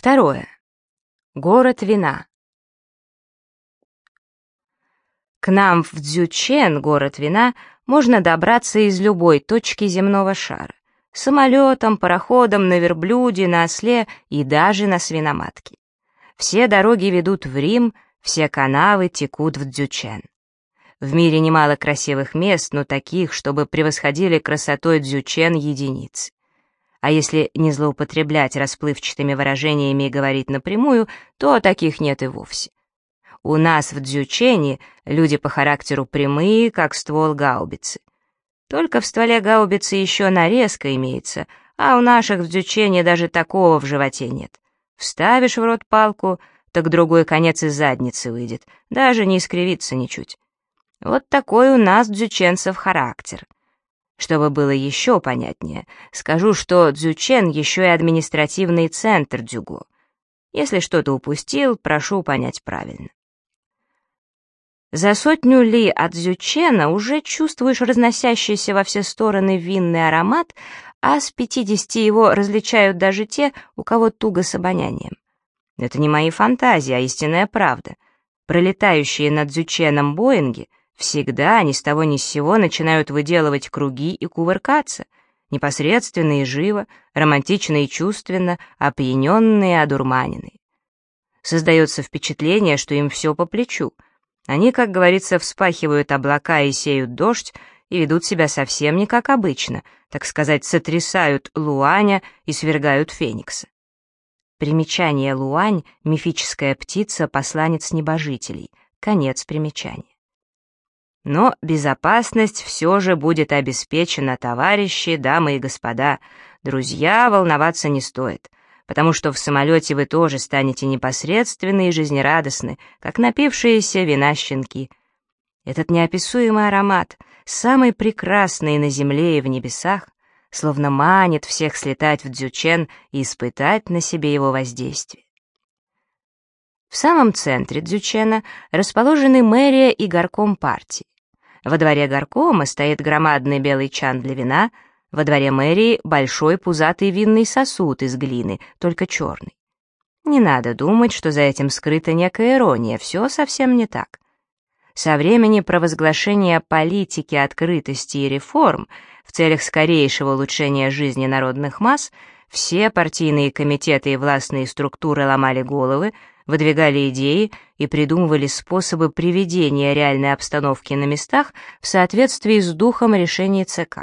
Второе. Город вина. К нам в Цзючэн, город вина, можно добраться из любой точки земного шара. Самолетом, пароходом, на верблюде, на осле и даже на свиноматке. Все дороги ведут в Рим, все канавы текут в Цзючэн. В мире немало красивых мест, но таких, чтобы превосходили красотой Цзючэн единицы. А если не злоупотреблять расплывчатыми выражениями и говорить напрямую, то таких нет и вовсе. У нас в Цзючэне люди по характеру прямые, как ствол гаубицы. Только в стволе гаубицы еще нарезка имеется, а у наших в Цзючэне даже такого в животе нет. Вставишь в рот палку, так другой конец из задницы выйдет, даже не искривится ничуть. Вот такой у нас дзюченцев характер. Чтобы было еще понятнее, скажу, что Цзючэн еще и административный центр Дзюго. Если что-то упустил, прошу понять правильно. За 100 ли от Цзючэна уже чувствуешь разносящийся во все стороны винный аромат, а с 50 его различают даже те, у кого туго с обонянием. Это не мои фантазии, а истинная правда. Пролетающие над Цзючэном Боинги всегда ни с того ни с сего начинают выделывать круги и кувыркаться, непосредственно и живо, романтично и чувственно, опьяненные и одурманенные. Создается впечатление, что им все по плечу. Они, как говорится, вспахивают облака и сеют дождь, и ведут себя совсем не как обычно, так сказать, сотрясают Луаня и свергают Феникса. Примечание: Луань — мифическая птица, посланец небожителей. Конец примечания. Но безопасность все же будет обеспечена, товарищи, дамы и господа. Друзья, волноваться не стоит, потому что в самолете вы тоже станете непосредственны и жизнерадостны, как напившиеся вина щенки. Этот неописуемый аромат, самый прекрасный на земле и в небесах, словно манит всех слетать в Цзючэн и испытать на себе его воздействие. В самом центре Цзючэна расположены мэрия и горком партии. Во дворе горкома стоит громадный белый чан для вина, во дворе мэрии большой пузатый винный сосуд из глины, только черный. Не надо думать, что за этим скрыта некая ирония, все совсем не так. Со времени провозглашения политики открытости и реформ в целях скорейшего улучшения жизни народных масс все партийные комитеты и властные структуры ломали головы, выдвигали идеи и придумывали способы приведения реальной обстановки на местах в соответствии с духом решений ЦК.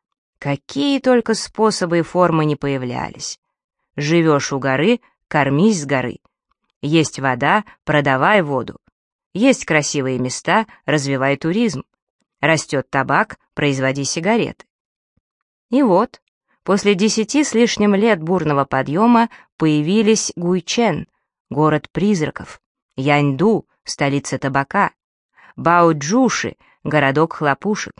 Какие только способы и формы не появлялись. Живешь у горы — кормись с горы. Есть вода — продавай воду. Есть красивые места — развивай туризм. Растет табак — производи сигареты. И вот, после 10 с лишним лет бурного подъема появились Гуйчэн, город призраков, Яньду, столица табака, Баоджуши, городок хлопушек.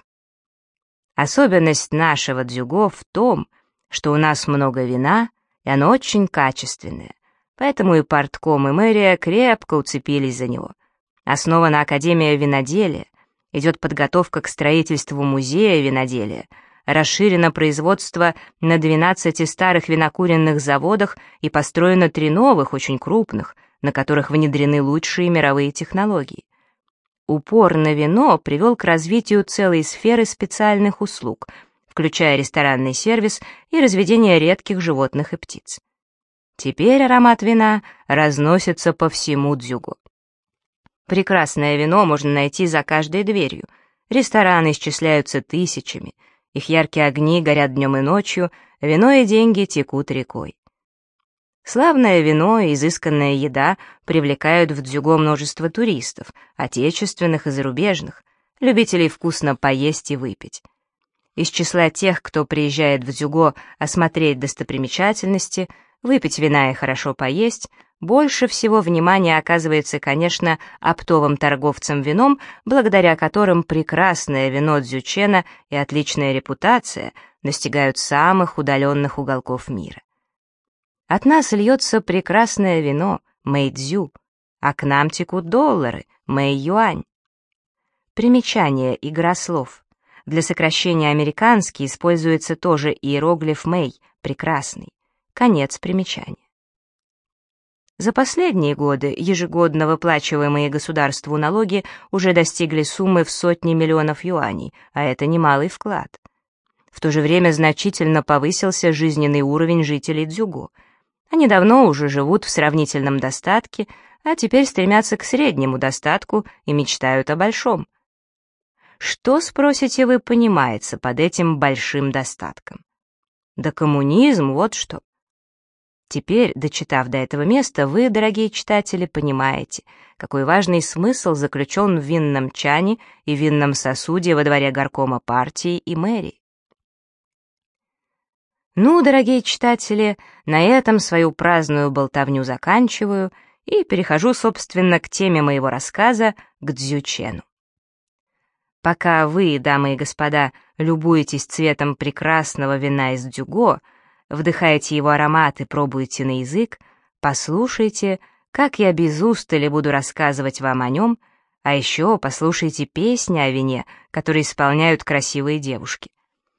Особенность нашего дзюго в том, что у нас много вина, и оно очень качественное, поэтому и партком, и мэрия крепко уцепились за него. Основана Академия виноделия, идет подготовка к строительству музея виноделия, расширено производство на 12 старых винокуренных заводах и построено 3 новых, очень крупных, на которых внедрены лучшие мировые технологии. Упор на вино привел к развитию целой сферы специальных услуг, включая ресторанный сервис и разведение редких животных и птиц. Теперь аромат вина разносится по всему Дзюго. Прекрасное вино можно найти за каждой дверью. Рестораны исчисляются тысячами, их яркие огни горят днем и ночью, вино и деньги текут рекой. Славное вино и изысканная еда привлекают в Дзюго множество туристов, отечественных и зарубежных, любителей вкусно поесть и выпить. Из числа тех, кто приезжает в Дзюго осмотреть достопримечательности, выпить вина и хорошо поесть, больше всего внимания оказывается, конечно, оптовым торговцам вином, благодаря которым прекрасное вино Цзючэна и отличная репутация достигают самых удаленных уголков мира. От нас льется прекрасное вино, мэйдзю, а к нам текут доллары, мэй-юань. Примечание, игра слов. Для сокращения американский используется тоже иероглиф мэй, прекрасный. Конец примечания. За последние годы ежегодно выплачиваемые государству налоги уже достигли суммы в сотни миллионов юаней, а это немалый вклад. В то же время значительно повысился жизненный уровень жителей Дзюго. Они давно уже живут в сравнительном достатке, а теперь стремятся к среднему достатку и мечтают о большом. Что, спросите вы, понимается под этим большим достатком? Да коммунизм, вот что. Теперь, дочитав до этого места, вы, дорогие читатели, понимаете, какой важный смысл заключен в винном чане и винном сосуде во дворе горкома партии и мэрии. Ну, дорогие читатели, на этом свою праздную болтовню заканчиваю и перехожу, собственно, к теме моего рассказа, к Дзючену. Пока вы, дамы и господа, любуетесь цветом прекрасного вина из Дзюго, вдыхаете его аромат и пробуете на язык, послушайте, как я без устали буду рассказывать вам о нем, а еще послушайте песни о вине, которые исполняют красивые девушки.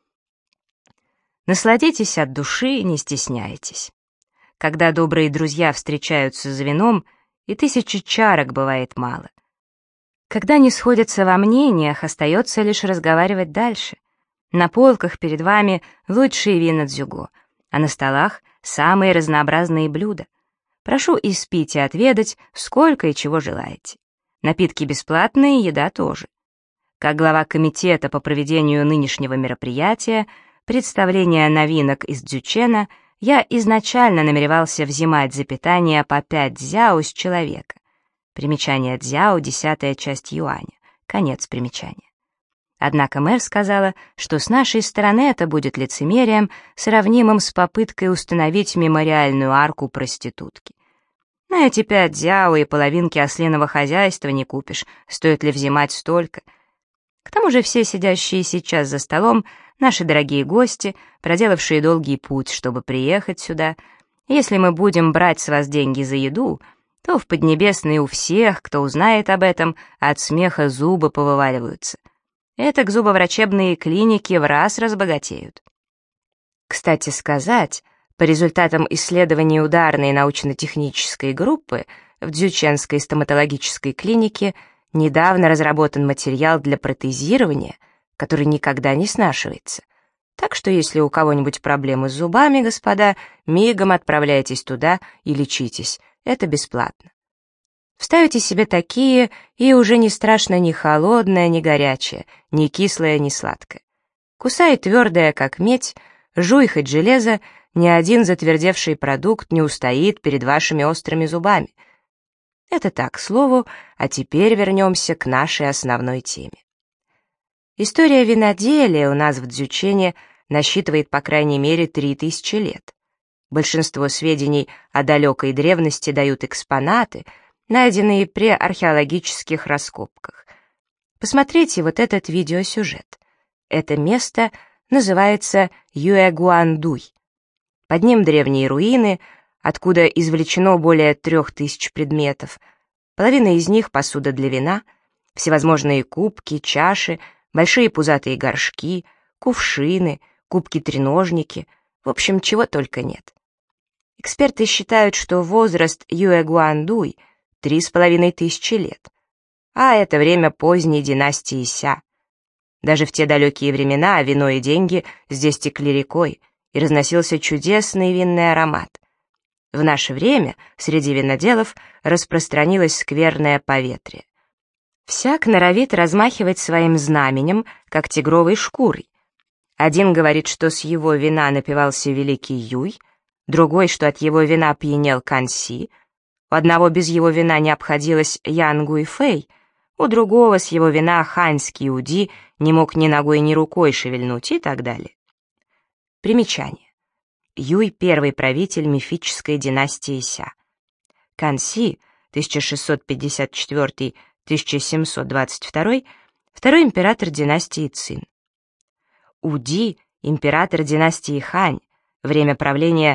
Насладитесь от души, не стесняйтесь. Когда добрые друзья встречаются за вином, и 1000 чарок бывает мало. Когда не сходятся во мнениях, остается лишь разговаривать дальше. На полках перед вами лучшие вина Дзюго, а на столах самые разнообразные блюда. Прошу испить и отведать, сколько и чего желаете. Напитки бесплатные, еда тоже. Как глава комитета по проведению нынешнего мероприятия, представления новинок из Дзючена, я изначально намеревался взимать за питание по 5 дзяо с человека. Примечание дзяо — 10-я часть юаня. Конец примечания. Однако мэр сказала, что с нашей стороны это будет лицемерием, сравнимым с попыткой установить мемориальную арку проститутки. На эти 5 дзяо и половинки ослиного хозяйства не купишь, стоит ли взимать столько. К тому же все сидящие сейчас за столом — наши дорогие гости, проделавшие долгий путь, чтобы приехать сюда. Если мы будем брать с вас деньги за еду, то в Поднебесной у всех, кто узнает об этом, от смеха зубы повываливаются. Этак зубоврачебные клиники в раз разбогатеют. Кстати сказать, по результатам исследований ударной научно-технической группы в Дзюченской стоматологической клинике недавно разработан материал для протезирования, который никогда не снашивается. Так что если у кого-нибудь проблемы с зубами, господа, мигом отправляйтесь туда и лечитесь. Это бесплатно. Вставите себе такие, и уже не страшно ни холодное, ни горячее, ни кислое, ни сладкое. Кусай твердое, как медь, жуй хоть железо, ни один затвердевший продукт не устоит перед вашими острыми зубами. Это так, к слову, а теперь вернемся к нашей основной теме. История виноделия у нас в Дзючене насчитывает по крайней мере 3000 лет. Большинство сведений о далекой древности дают экспонаты, найденные при археологических раскопках. Посмотрите вот этот видеосюжет. Это место называется Юэгуандуй. Под ним древние руины, откуда извлечено более 3000 предметов. Половина из них — посуда для вина, всевозможные кубки, чаши, большие пузатые горшки, кувшины, кубки-треножники, в общем, чего только нет. Эксперты считают, что возраст Юэгуандуй — 3500 лет, а это время поздней династии Ся. Даже в те далекие времена вино и деньги здесь текли рекой, и разносился чудесный винный аромат. В наше время среди виноделов распространилось скверное поветрие. Всяк норовит размахивать своим знаменем, как тигровой шкурой. Один говорит, что с его вина напивался великий Юй, другой, что от его вина пьянел Канси, у одного без его вина не обходилось Ян Гуйфэй, у другого с его вина ханьский Уди не мог ни ногой, ни рукой шевельнуть и так далее. Примечание. Юй — первый правитель мифической династии Ся. Канси, 1654-1722, второй император династии Цин. Уди — император династии Хань, время правления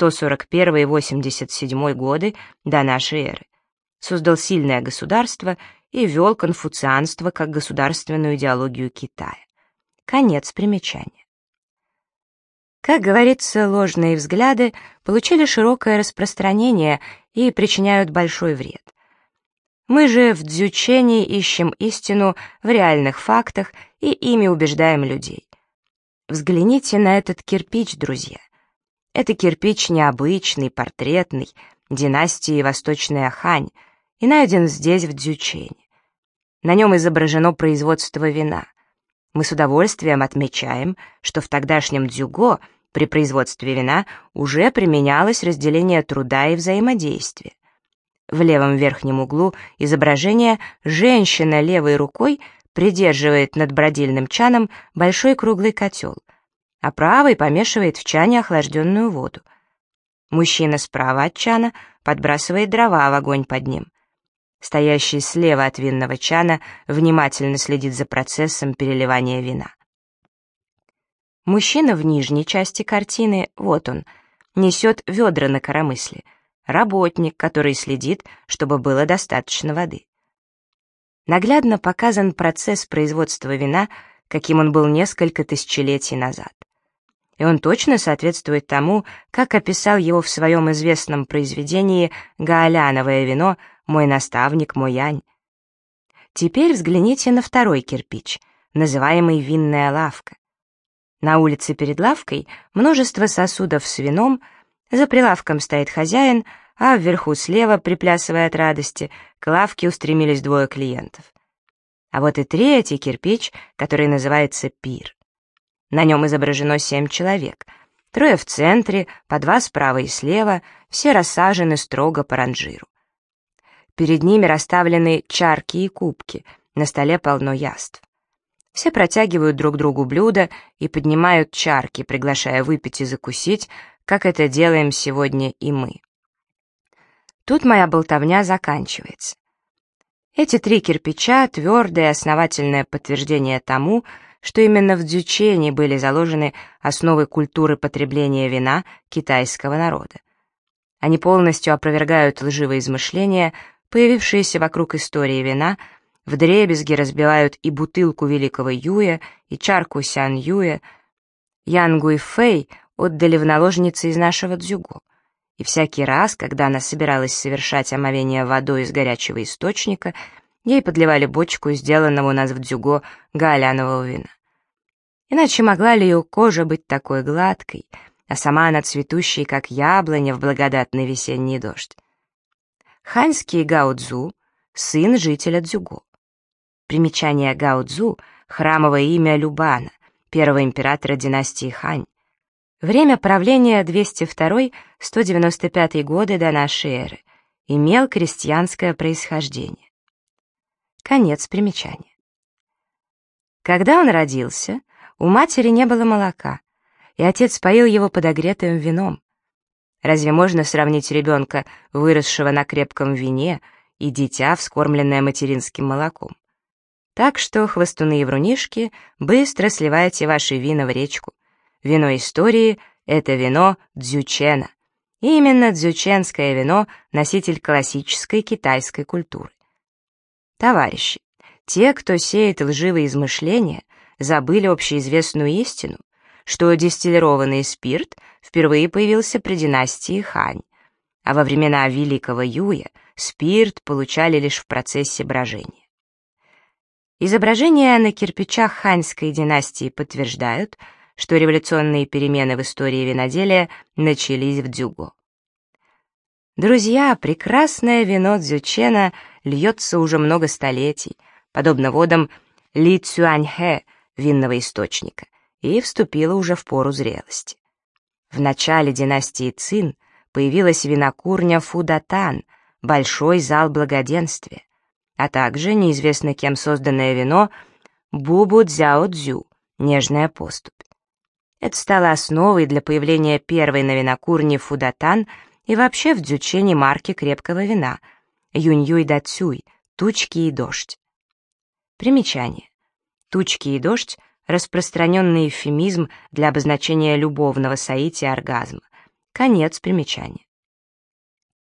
141-87 годы до нашей эры. Создал сильное государство и вел конфуцианство как государственную идеологию Китая. Конец примечания. Как говорится, ложные взгляды получили широкое распространение и причиняют большой вред. Мы же в дзючене ищем истину в реальных фактах и ими убеждаем людей. Взгляните на этот кирпич, друзья. Это кирпич необычный, портретный, династии Восточная Хань, и найден здесь, в Дзючене. На нем изображено производство вина. Мы с удовольствием отмечаем, что в тогдашнем дзюго при производстве вина уже применялось разделение труда и взаимодействия. В левом верхнем углу изображение женщина левой рукой придерживает над бродильным чаном большой круглый котел, а правой помешивает в чане охлажденную воду. Мужчина справа от чана подбрасывает дрова в огонь под ним. Стоящий слева от винного чана внимательно следит за процессом переливания вина. Мужчина в нижней части картины, вот он, несет ведра на коромысле, работник, который следит, чтобы было достаточно воды. Наглядно показан процесс производства вина, каким он был несколько тысячелетий назад. И он точно соответствует тому, как описал его в своем известном произведении «Гаоляновое вино. Мой наставник Моянь». Теперь взгляните на второй кирпич, называемый «Винная лавка». На улице перед лавкой множество сосудов с вином, за прилавком стоит хозяин, а вверху слева, приплясывая от радости, к лавке устремились двое клиентов. А вот и третий кирпич, который называется «Пир». На нем изображено 7 человек, 3 в центре, по 2 справа и слева, все рассажены строго по ранжиру. Перед ними расставлены чарки и кубки, на столе полно яств. Все протягивают друг другу блюда и поднимают чарки, приглашая выпить и закусить, как это делаем сегодня и мы. Тут моя болтовня заканчивается. Эти 3 кирпича — твердое и основательное подтверждение тому, что именно в Дзючене были заложены основы культуры потребления вина китайского народа. Они полностью опровергают лживые измышления, появившиеся вокруг истории вина, вдребезги разбивают и бутылку великого Юя, и чарку Сян Юя. Ян Гуйфэй отдали в наложницы из нашего дзюго, и всякий раз, когда она собиралась совершать омовение водой из горячего источника, ей подливали бочку сделанного у нас в дзюго гаолянового вина. Иначе могла ли ее кожа быть такой гладкой, а сама она цветущей, как яблоня в благодатный весенний дождь? Ханьский Гао Цзу — сын жителя Дзюго. Примечание: Гао Цзу — храмовое имя Любана, первого императора династии Хань. Время правления 202-195 годы до нашей эры. Имел крестьянское происхождение. Конец примечания. Когда он родился, у матери не было молока, и отец поил его подогретым вином. Разве можно сравнить ребенка, выросшего на крепком вине, и дитя, вскормленное материнским молоком? Так что, хвостуны и врунишки, быстро сливайте ваши вина в речку. Вино истории — это вино Дзючена. И именно дзюченское вино — носитель классической китайской культуры. Товарищи, те, кто сеет лживые измышления, забыли общеизвестную истину, что дистиллированный спирт впервые появился при династии Хань, а во времена Великого Юя спирт получали лишь в процессе брожения. Изображения на кирпичах ханьской династии подтверждают, что революционные перемены в истории виноделия начались в Дзюго. Друзья, прекрасное вино Дзючена льется уже много столетий, подобно водам Ли Цюаньхэ, винного источника, и вступило уже в пору зрелости. В начале династии Цин появилась винокурня Фудатан, большой зал благоденствия, а также неизвестно кем созданное вино Бубу Цзяо Цзю, нежная поступь. Это стало основой для появления первой на винокурне Фудатан и вообще в Дзючене марки крепкого вина Юньюй Да Цюй, тучки и дождь. Примечание. Тучки и дождь — распространенный эвфемизм для обозначения любовного соития оргазма. Конец примечания.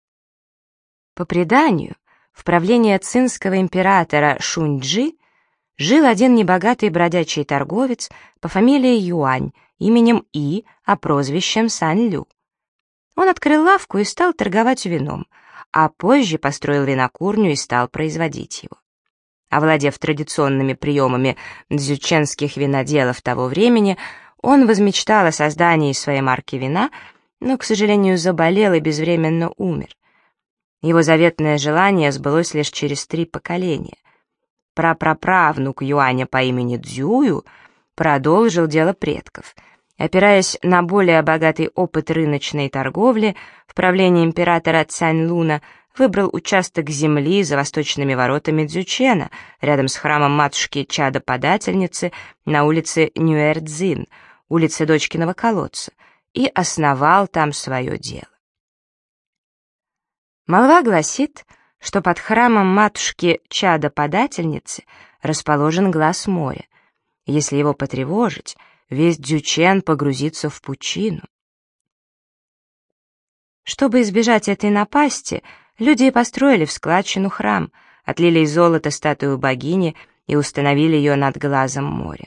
По преданию, в правление цинского императора Шуньчжи жил один небогатый бродячий торговец по фамилии Юань, именем И, а прозвищем Сан-Лю. Он открыл лавку и стал торговать вином, а позже построил винокурню и стал производить его. Овладев традиционными приемами дзюченских виноделов того времени, он возмечтал о создании своей марки вина, но, к сожалению, заболел и безвременно умер. Его заветное желание сбылось лишь через 3 поколения. Прапраправнук Юаня по имени Цзюю продолжил дело предков. Опираясь на более богатый опыт рыночной торговли, в правлении императора Цяньлуна выбрал участок земли за восточными воротами Дзючена, рядом с храмом матушки Чадо-подательницы на улице Нюэрцзин, улице Дочкиного колодца, и основал там свое дело. Молва гласит, что под храмом матушки Чадо-подательницы расположен глаз моря. Если его потревожить, весь Дзючен погрузится в пучину. Чтобы избежать этой напасти, люди построили в складчину храм, отлили из золота статую богини и установили ее над глазом моря.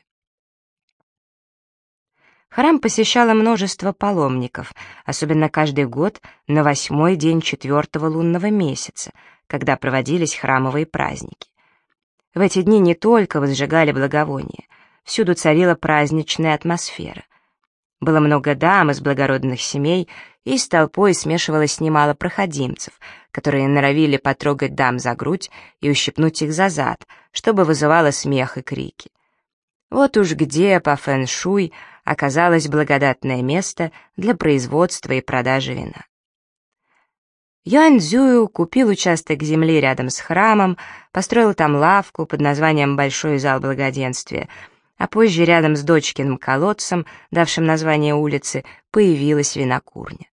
Храм посещало множество паломников, особенно каждый год на 8-й день 4-го лунного месяца, когда проводились храмовые праздники. В эти дни не только возжигали благовония, всюду царила праздничная атмосфера. Было много дам из благородных семей, и с толпой смешивалось немало проходимцев, которые норовили потрогать дам за грудь и ущипнуть их за зад, чтобы вызывало смех и крики. Вот уж где по фэн-шуй оказалось благодатное место для производства и продажи вина. Юань Цзюю купил участок земли рядом с храмом, построил там лавку под названием «Большой зал благоденствия», а позже рядом с Дочкиным колодцем, давшим название улице, появилась винокурня.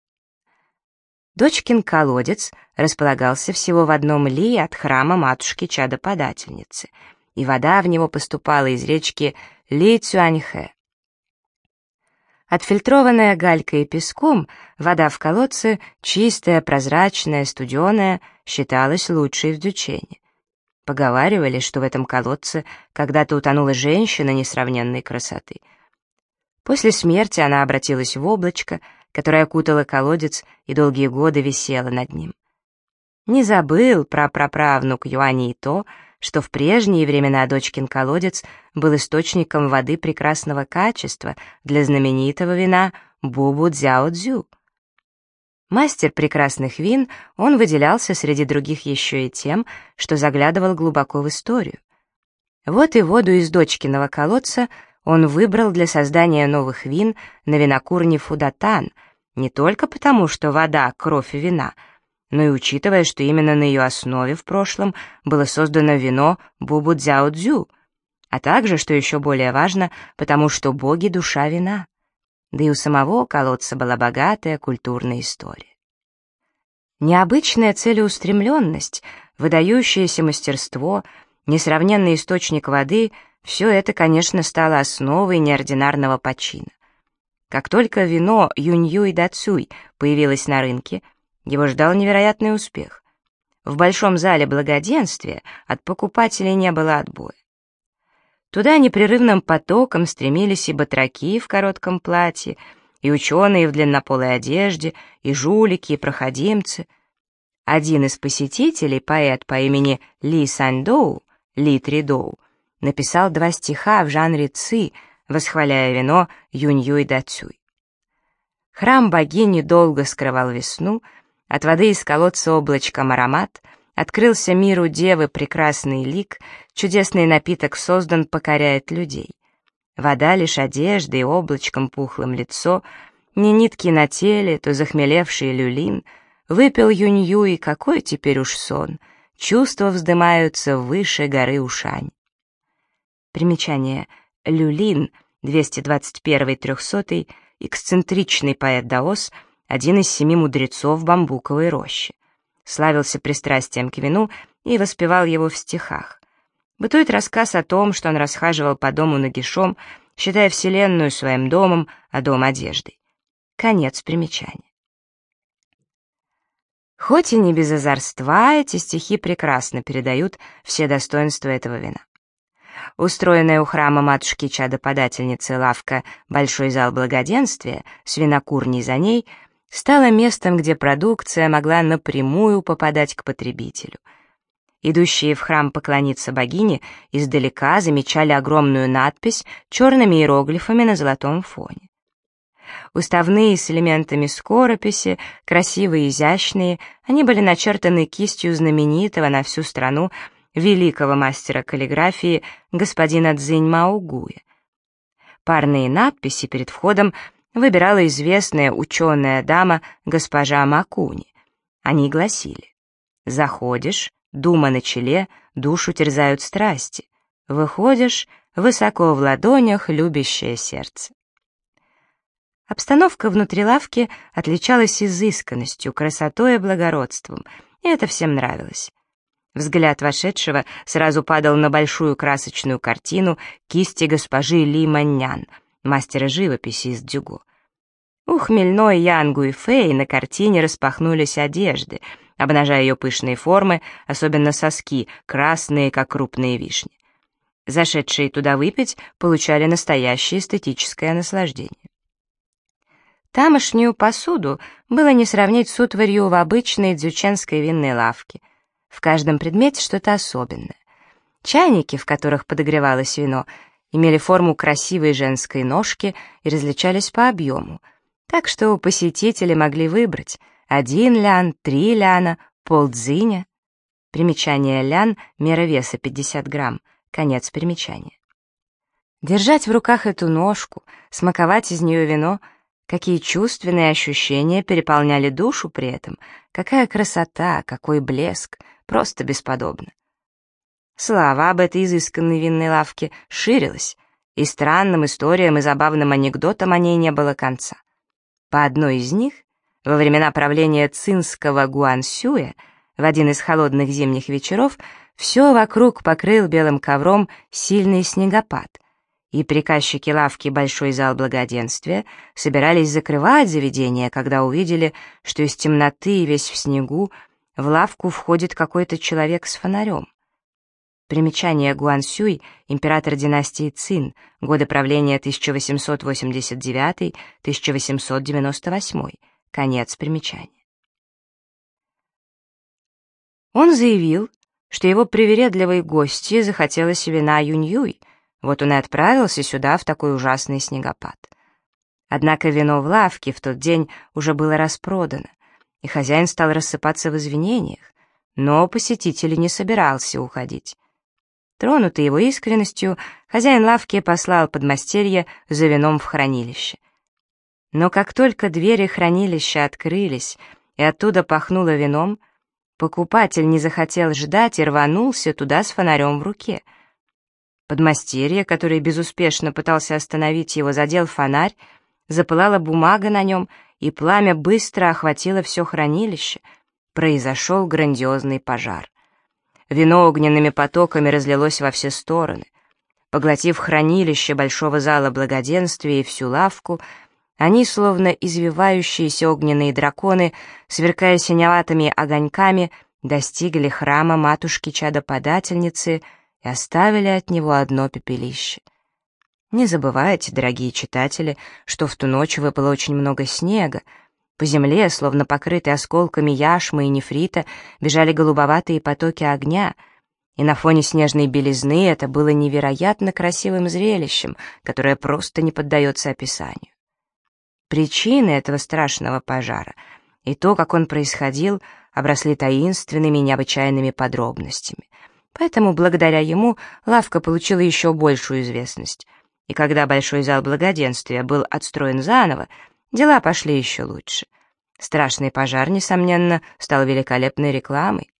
Дочкин колодец располагался всего в 1 ли от храма матушки Чадо-подательницы, и вода в него поступала из речки Ли-Цюаньхэ. Отфильтрованная галькой и песком, вода в колодце, чистая, прозрачная, студеная, считалась лучшей в Дзючене. Поговаривали, что в этом колодце когда-то утонула женщина несравненной красоты. После смерти она обратилась в облачко, которое окутало колодец и долгие годы висело над ним. Не забыл прапраправнук Юани и то, что в прежние времена Дочкин колодец был источником воды прекрасного качества для знаменитого вина Бубу-Дзяо-Дзю. Мастер прекрасных вин, он выделялся среди других еще и тем, что заглядывал глубоко в историю. Вот и воду из Дочкиного колодца он выбрал для создания новых вин на винокурне Фудатан, не только потому, что вода — кровь вина, но и учитывая, что именно на ее основе в прошлом было создано вино Бубу-Дзяо-Дзю, а также, что еще более важно, потому что боги — душа вина. Да и у самого колодца была богатая культурная история. Необычная целеустремленность, выдающееся мастерство, несравненный источник воды — все это, конечно, стало основой неординарного почина. Как только вино Юньюй Дацюй появилось на рынке, его ждал невероятный успех. В большом зале благоденствия от покупателей не было отбоя. Туда непрерывным потоком стремились и батраки в коротком платье, и ученые в длиннополой одежде, и жулики, и проходимцы. Один из посетителей, поэт по имени Ли Саньдоу, Ли Тридоу, написал 2 стиха в жанре ци, восхваляя вино Юньюй Дацюй. Храм богини долго скрывал весну, от воды из колодца облачком аромат, открылся миру девы прекрасный лик, чудесный напиток создан, покоряет людей. Вода лишь одежда и облачком пухлым лицо, не нитки на теле, то захмелевший люлин, выпил Юньюй, какой теперь уж сон, чувства вздымаются выше горы Ушань. Примечание. Люлин, 221-300, эксцентричный поэт даос, один из 7 мудрецов бамбуковой рощи. Славился пристрастием к вину и воспевал его в стихах. Бытует рассказ о том, что он расхаживал по дому нагишом, считая вселенную своим домом, а дом одеждой. Конец примечания. Хоть и не без озорства, эти стихи прекрасно передают все достоинства этого вина. Устроенная у храма матушки Чадоподательницы лавка «Большой зал благоденствия» с винокурней за ней стала местом, где продукция могла напрямую попадать к потребителю. Идущие в храм поклониться богине издалека замечали огромную надпись черными иероглифами на золотом фоне. Уставные с элементами скорописи, красивые и изящные, они были начертаны кистью знаменитого на всю страну великого мастера каллиграфии господина Цзинь Маогуя. Парные надписи перед входом выбирала известная ученая дама госпожа Макуни. Они гласили: «Заходишь, дума на челе, душу терзают страсти. Выходишь, высоко в ладонях любящее сердце». Обстановка внутри лавки отличалась изысканностью, красотой и благородством, и это всем нравилось. Взгляд вошедшего сразу падал на большую красочную картину кисти госпожи Ли Маньян, мастера живописи из Дзюго. У хмельной Ян Гуйфэй на картине распахнулись одежды, обнажая ее пышные формы, особенно соски, красные, как крупные вишни. Зашедшие туда выпить получали настоящее эстетическое наслаждение. Тамошнюю посуду было не сравнить с утварью в обычной дзюченской винной лавке. В каждом предмете что-то особенное. Чайники, в которых подогревалось вино, имели форму красивой женской ножки и различались по объему, так что посетители могли выбрать 1 лян, 3 ляна, полдзиня. Примечание лян — мера веса 50 грамм, конец примечания. Держать в руках эту ножку, смаковать из нее вино — какие чувственные ощущения переполняли душу при этом, какая красота, какой блеск, просто бесподобно. Слава об этой изысканной винной лавке ширилась, и странным историям и забавным анекдотам о ней не было конца. По одной из них, во времена правления цинского Гуансюя, в один из холодных зимних вечеров, все вокруг покрыл белым ковром сильный снегопад, и приказчики лавки «Большой зал благоденствия» собирались закрывать заведение, когда увидели, что из темноты, весь в снегу, в лавку входит какой-то человек с фонарем. Примечание: Гуансюй, император династии Цин, годы правления 1889-1898, конец примечания. Он заявил, что его привередливой гости захотелось вина Юнь-Юй, вот он и отправился сюда в такой ужасный снегопад. Однако вино в лавке в тот день уже было распродано, и хозяин стал рассыпаться в извинениях, но посетитель не собирался уходить. Тронутый его искренностью, хозяин лавки послал подмастерье за вином в хранилище. Но как только двери хранилища открылись и оттуда пахнуло вином, покупатель не захотел ждать и рванулся туда с фонарем в руке. Подмастерье, который безуспешно пытался остановить его, задел фонарь, запылала бумага на нем, и пламя быстро охватило все хранилище. Произошел грандиозный пожар. Вино огненными потоками разлилось во все стороны. Поглотив хранилище большого зала благоденствия и всю лавку, они, словно извивающиеся огненные драконы, сверкая синеватыми огоньками, достигли храма матушки Чадоподательницы и оставили от него одно пепелище. Не забывайте, дорогие читатели, что в ту ночь выпало очень много снега. По земле, словно покрытой осколками яшмы и нефрита, бежали голубоватые потоки огня, и на фоне снежной белизны это было невероятно красивым зрелищем, которое просто не поддается описанию. Причины этого страшного пожара и то, как он происходил, обросли таинственными и необычайными подробностями. Поэтому благодаря ему лавка получила еще большую известность, и когда Большой зал благоденствия был отстроен заново, дела пошли еще лучше. Страшный пожар, несомненно, стал великолепной рекламой.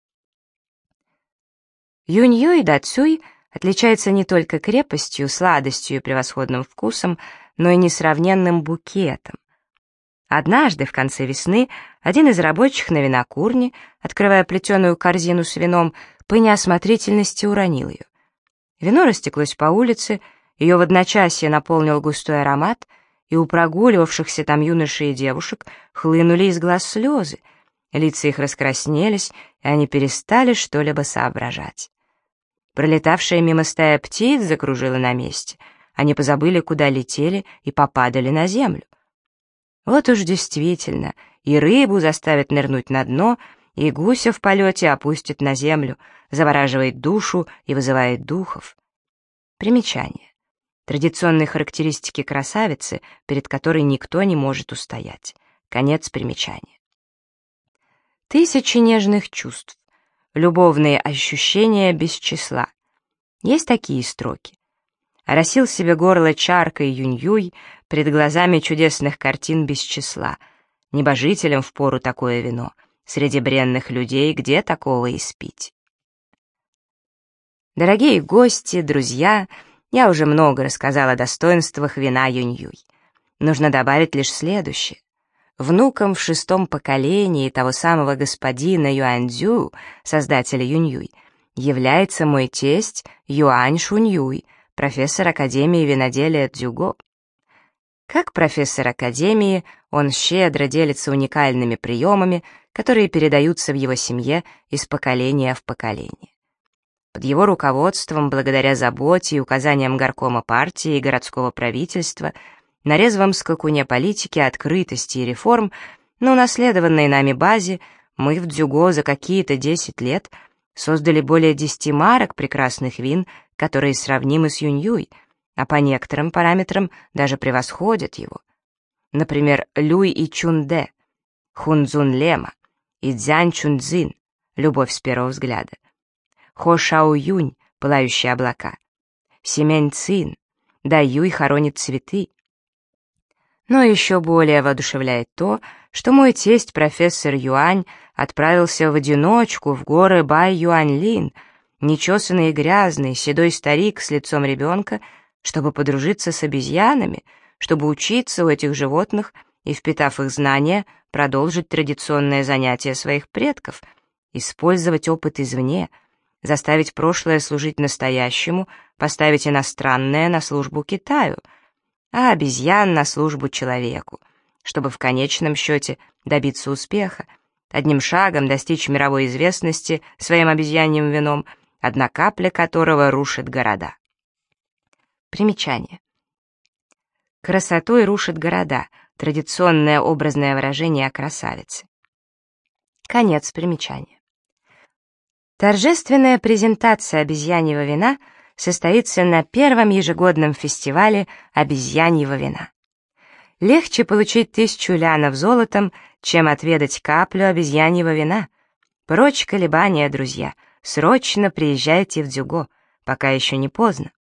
Юнь-Юй Да-Цюй отличается не только крепостью, сладостью и превосходным вкусом, но и несравненным букетом. Однажды, в конце весны, один из рабочих на винокурне, открывая плетеную корзину с вином, по неосмотрительности уронил ее. Вино растеклось по улице, ее в одночасье наполнил густой аромат, и у прогуливавшихся там юношей и девушек хлынули из глаз слезы, лица их раскраснелись, и они перестали что-либо соображать. Пролетавшая мимо стая птиц закружила на месте. Они позабыли, куда летели, и попадали на землю. Вот уж действительно, и рыбу заставят нырнуть на дно, и гуся в полете опустит на землю, завораживает душу и вызывает духов. Примечание. Традиционные характеристики красавицы, перед которой никто не может устоять. Конец примечания. Тысячи нежных чувств. Любовные ощущения без числа. Есть такие строки. Оросил себе горло чаркой Юнь-Юй пред глазами чудесных картин без числа. Небожителям впору такое вино. Среди бренных людей где такого испить? Дорогие гости, друзья, я уже много рассказала о достоинствах вина Юнь-Юй. Нужно добавить лишь следующее. Внуком в 6-м поколении того самого господина Юаньцзю, создателя Юнь-Юй, является мой тесть Юань Шунь-Юй, профессор Академии виноделия Цзюго. Как профессор Академии, он щедро делится уникальными приемами, которые передаются в его семье из поколения в поколение. Под его руководством, благодаря заботе и указаниям горкома партии и городского правительства, на резвом скакуне политики, открытости и реформ, на унаследованной нами базе, мы в Цзюго за какие-то 10 лет создали более 10 марок прекрасных вин, которые сравнимы с Юнь-Юй, а по некоторым параметрам даже превосходят его. Например, Люй и Чунде, Хунцзун Лема и Цзянь Чунцзин, любовь с первого взгляда, Хо Шао Юнь, пылающие облака, Семень Цин, Да Юй хоронит цветы. Но еще более воодушевляет то, что мой тесть, профессор Юань, отправился в одиночку в горы Бай-Юань-Лин, нечесанный и грязный, седой старик с лицом ребенка, чтобы подружиться с обезьянами, чтобы учиться у этих животных и, впитав их знания, продолжить традиционное занятие своих предков, использовать опыт извне, заставить прошлое служить настоящему, поставить иностранное на службу Китаю, а обезьян на службу человеку, чтобы в конечном счете добиться успеха, одним шагом достичь мировой известности своим обезьяньим вином, одна капля которого рушит города. Примечание. Красотой рушит города — традиционное образное выражение о красавице. Конец примечания. Торжественная презентация обезьяньего вина состоится на первом ежегодном фестивале обезьяньего вина. Легче получить 1000 лянов золотом, чем отведать каплю обезьяньего вина. Прочь колебания, друзья, срочно приезжайте в Цзюго, пока еще не поздно.